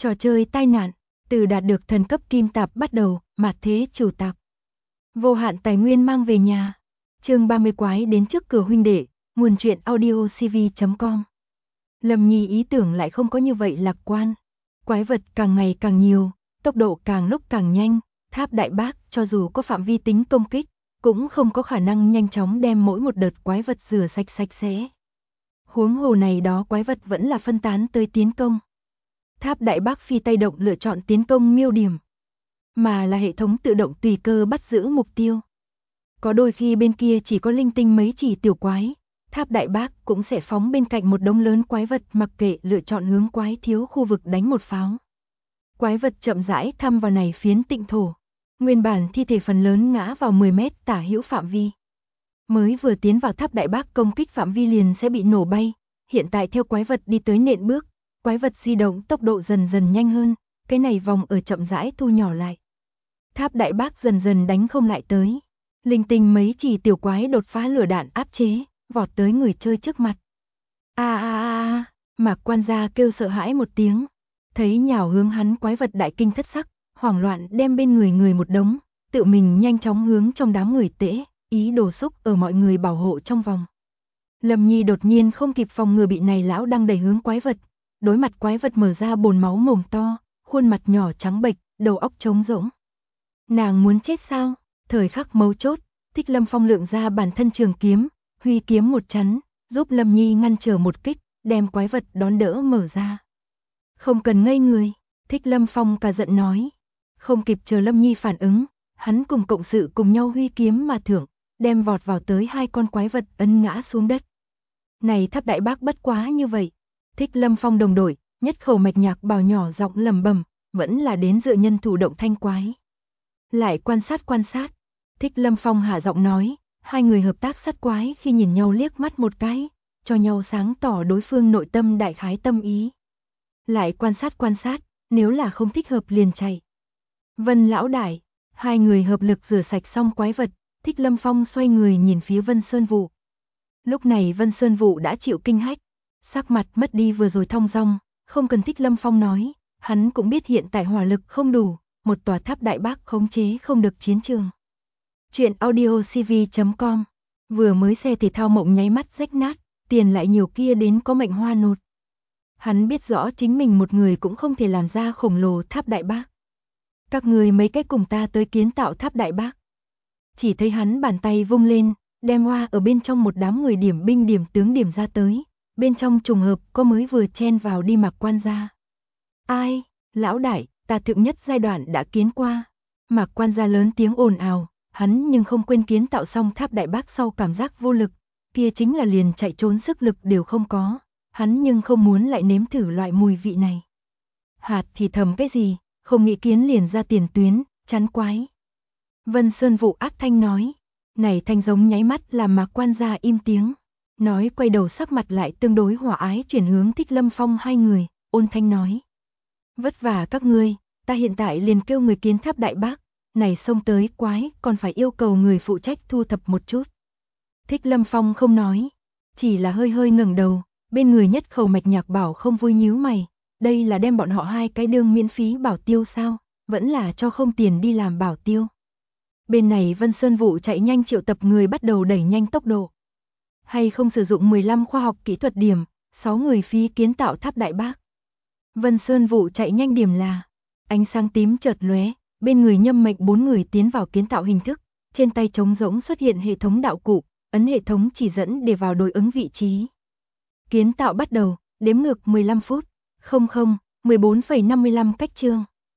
Trò chơi tai nạn, từ đạt được thần cấp kim tạp bắt đầu, mạt thế chủ tạp. Vô hạn tài nguyên mang về nhà. Chương 30 quái đến trước cửa huynh đệ, nguồn truyện audio cv.com. Lâm Nhi ý tưởng lại không có như vậy lạc quan. Quái vật càng ngày càng nhiều, tốc độ càng lúc càng nhanh, Tháp Đại Bác cho dù có phạm vi tính công kích, cũng không có khả năng nhanh chóng đem mỗi một đợt quái vật rửa sạch sạch sẽ. Huống hồ này đó quái vật vẫn là phân tán tới tiến công. Tháp Đại Bác phi tay động lựa chọn tiến công miêu điểm, mà là hệ thống tự động tùy cơ bắt giữ mục tiêu. Có đôi khi bên kia chỉ có linh tinh mấy chỉ tiểu quái, Tháp Đại Bác cũng sẽ phóng bên cạnh một đống lớn quái vật mặc kệ lựa chọn hướng quái thiếu khu vực đánh một pháo. Quái vật chậm rãi thăm vào này phiến tịnh thổ, nguyên bản thi thể phần lớn ngã vào 10 mét tả hữu phạm vi. Mới vừa tiến vào Tháp Đại Bác công kích phạm vi liền sẽ bị nổ bay, hiện tại theo quái vật đi tới nện bước, quái vật di động tốc độ dần dần nhanh hơn, cái này vòng ở chậm rãi thu nhỏ lại. Tháp Đại Bác dần dần đánh không lại tới. Linh tinh mấy chỉ tiểu quái đột phá lửa đạn áp chế, vọt tới người chơi trước mặt. Mạc Quan Gia kêu sợ hãi một tiếng, thấy nhào hướng hắn quái vật đại kinh thất sắc, hoảng loạn đem bên người một đống, tự mình nhanh chóng hướng trong đám người tễ, ý đồ xúc ở mọi người bảo hộ trong vòng. Lâm Nhi đột nhiên không kịp phòng ngừa bị này lão đang đẩy hướng quái vật, đối mặt quái vật mở ra bồn máu mồm to, khuôn mặt nhỏ trắng bệch, đầu óc trống rỗng. Nàng muốn chết sao? Thời khắc mấu chốt, Thích Lâm Phong lượng ra bản thân trường kiếm, huy kiếm một chắn, giúp Lâm Nhi ngăn trở một kích, đem quái vật đón đỡ mở ra. Không cần ngây người, Thích Lâm Phong cả giận nói. Không kịp chờ Lâm Nhi phản ứng, hắn cùng cộng sự cùng nhau huy kiếm mà thưởng, đem vọt vào tới hai con quái vật ấn ngã xuống đất. Này Tháp Đại Bác bất quá như vậy. Thích Lâm Phong đồng đội, nhất khẩu mạch nhạc bào nhỏ giọng lầm bầm, vẫn là đến dựa nhân thủ động thanh quái. Lại quan sát. Thích Lâm Phong hạ giọng nói, hai người hợp tác sát quái khi nhìn nhau liếc mắt một cái, cho nhau sáng tỏ đối phương nội tâm đại khái tâm ý. Lại quan sát, nếu là không thích hợp liền chạy. Vân lão đại, hai người hợp lực rửa sạch xong quái vật, Thích Lâm Phong xoay người nhìn phía Vân Sơn Vũ. Lúc này Vân Sơn Vũ đã chịu kinh hách, sắc mặt mất đi vừa rồi thong dong, không cần Thích Lâm Phong nói, hắn cũng biết hiện tại hỏa lực không đủ, một tòa Tháp Đại Bác khống chế không được chiến trường. Chuyện audio cv.com. Vừa mới xe thể thao mộng nháy mắt rách nát, tiền lại nhiều kia đến có mệnh hoa nột. Hắn biết rõ chính mình một người cũng không thể làm ra khổng lồ Tháp Đại Bác. Các người mấy cái cùng ta tới kiến tạo Tháp Đại Bác. Chỉ thấy hắn bàn tay vung lên, đem hoa ở bên trong một đám người điểm binh điểm tướng điểm ra tới, bên trong trùng hợp có mới vừa chen vào đi Mạc Quan Gia. Ai, lão đại, ta thượng nhất giai đoạn đã kiến qua. Mạc Quan Gia lớn tiếng ồn ào, hắn nhưng không quên kiến tạo xong Tháp Đại Bác sau cảm giác vô lực, kia chính là liền chạy trốn sức lực đều không có, hắn nhưng không muốn lại nếm thử loại mùi vị này. Hạt thì thầm cái gì, không nghĩ kiến liền ra tiền tuyến, chán quái. Vân Sơn Vũ ác thanh nói, này thanh giống nháy mắt làm Mạc Quan Gia im tiếng, nói quay đầu sắc mặt lại tương đối hòa ái chuyển hướng Thích Lâm Phong hai người, ôn thanh nói. Vất vả các ngươi, ta hiện tại liền kêu người kiến Tháp Đại Bác, này xông tới quái còn phải yêu cầu người phụ trách thu thập một chút. Thích Lâm Phong không nói, chỉ là hơi ngẩng đầu, bên người nhất khẩu mạch nhạc bảo không vui nhíu mày, đây là đem bọn họ hai cái đương miễn phí bảo tiêu sao, vẫn là cho không tiền đi làm bảo tiêu. Bên này Vân Sơn Vũ chạy nhanh triệu tập người bắt đầu đẩy nhanh tốc độ. Hay không sử dụng 15 khoa học kỹ thuật điểm, 6 người phí kiến tạo Tháp Đại Bác. Vân Sơn Vũ chạy nhanh điểm là, ánh sáng tím chợt lóe, bên người nhâm mệnh 4 người tiến vào kiến tạo hình thức, trên tay trống rỗng xuất hiện hệ thống đạo cụ, ấn hệ thống chỉ dẫn để vào đối ứng vị trí. Kiến tạo bắt đầu, đếm ngược 15 phút, 14,55 cách chương.